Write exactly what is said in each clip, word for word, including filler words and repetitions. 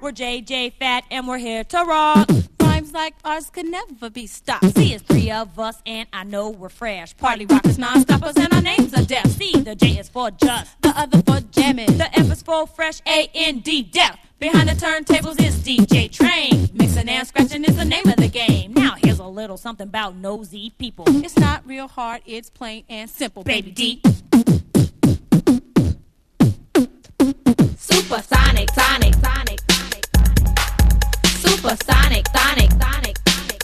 We're J J Fat and we're here to rock. Rhymes like ours could never be stopped. See, it's three of us and I know we're fresh. Party rockers, non-stoppers, and our names are deaf. See, the J is for just, the other for jamming, the F is for fresh, A N D, deaf. Behind the turntables is D J Train. Mixing and scratching is the name of the game. Now here's a little something about nosy people. It's not real hard, it's plain and simple, baby D. Supersonic, sonic, sonic, sonic, supersonic, sonic, sonic,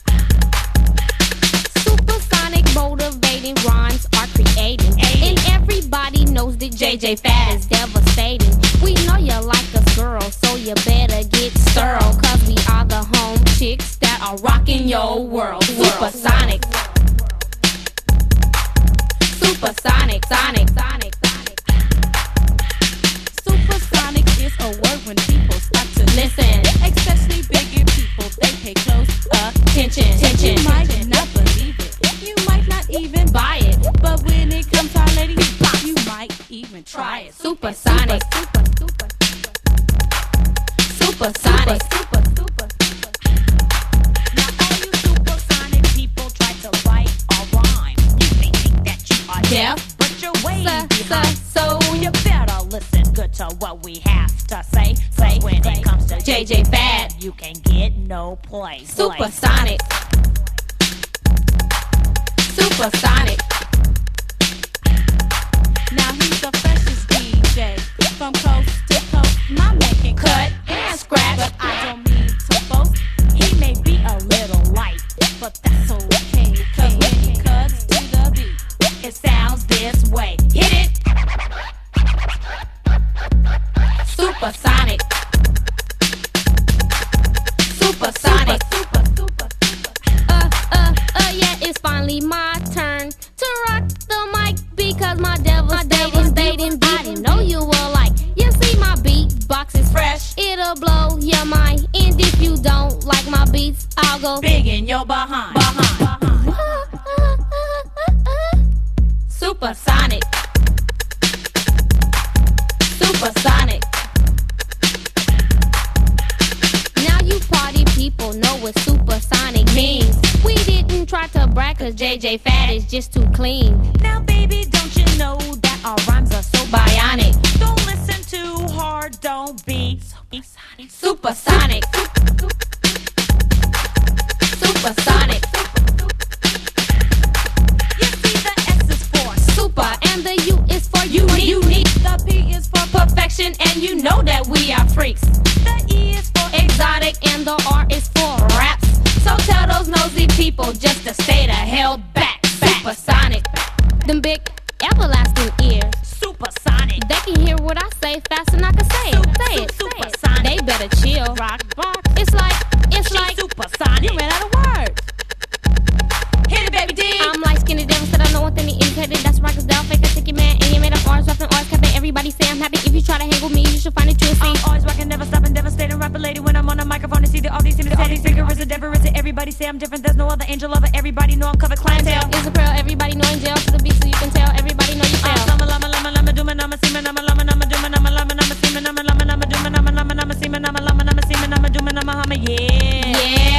supersonic, motivating rhymes are creating, and everybody knows that J J Fat is devastating. We know you like us, girl, so you better get sterile, cause we are the home chicks that are rocking your world. Supersonic, supersonic, sonic, sonic, sonic. Supersonic is a word when people start to listen, especially bigger people, they pay close attention. attention. You might not believe it, you might not even buy it, but when it comes to our ladies, you might even try it. Supersonic, super, super, supersonic, super, super, super. Now all you supersonic people try to write a rhyme. You may think that you are deaf, but you're way behind. So you better listen good to what we have to say. Say when it comes to J J Fat, you can get no play. Supersonic, supersonic. Now he's the freshest D J from coast to coast. My man can cut and scratch, but I don't mean to boast. He may be a little light, but that's okay, cause when he cuts to the beat, it sounds this way. Hit it! Supersonic, supersonic, super, super, super. Uh, uh, uh, yeah, it's finally my turn to rock the mic because my devastating beat. I know you will like. You see my beatbox is fresh, it'll blow your mind. And if you don't like my beats, I'll go big in your behind. behind. Supersonic, supersonic. Now you party people know what supersonic means. We didn't try to brag cause J J Fat is just too clean. Now baby, don't you know that our rhymes are so Bionic, don't listen too hard, don't be supersonic, supersonic. You see the S is for Super and the U is for unique. unique. the P is for Perfection and you know that we are freaks. the E is for Exotic and the R is for raps. So tell those nosy people just to stay the hell back. Supersonic, them big everlasting ears. supersonic. They can hear what I say fast and I can say it. Say it, say it. Supersonic. They better chill. Rock, rock. It's like, it's She's like supersonic. you ran out of words. Hit it, baby D. I'm like skinny down, said I know one thing he indicated. That's rockers down, fake a ticket man. And you made up orange, rapping orange, capping. Everybody say I'm happy. If you try to hang with me, you should find it true. See, I'm always rocking, never stopping, devastating, rapper lady. When I'm on the microphone, and see that all these seem to say these figures are different. Everybody say I'm different. There's no other angel of it. Everybody know I'm covered clientele. it's a pearl, everybody know in jail to the beat so you can tell. Everybody know you fail. Lama lama lama lama dooma nama seema nama lama nama dooma nama lama nama seema nama lama nama dooma nama lama nama seema nama lama nama seema nama dooma nama hama yeah. Yeah.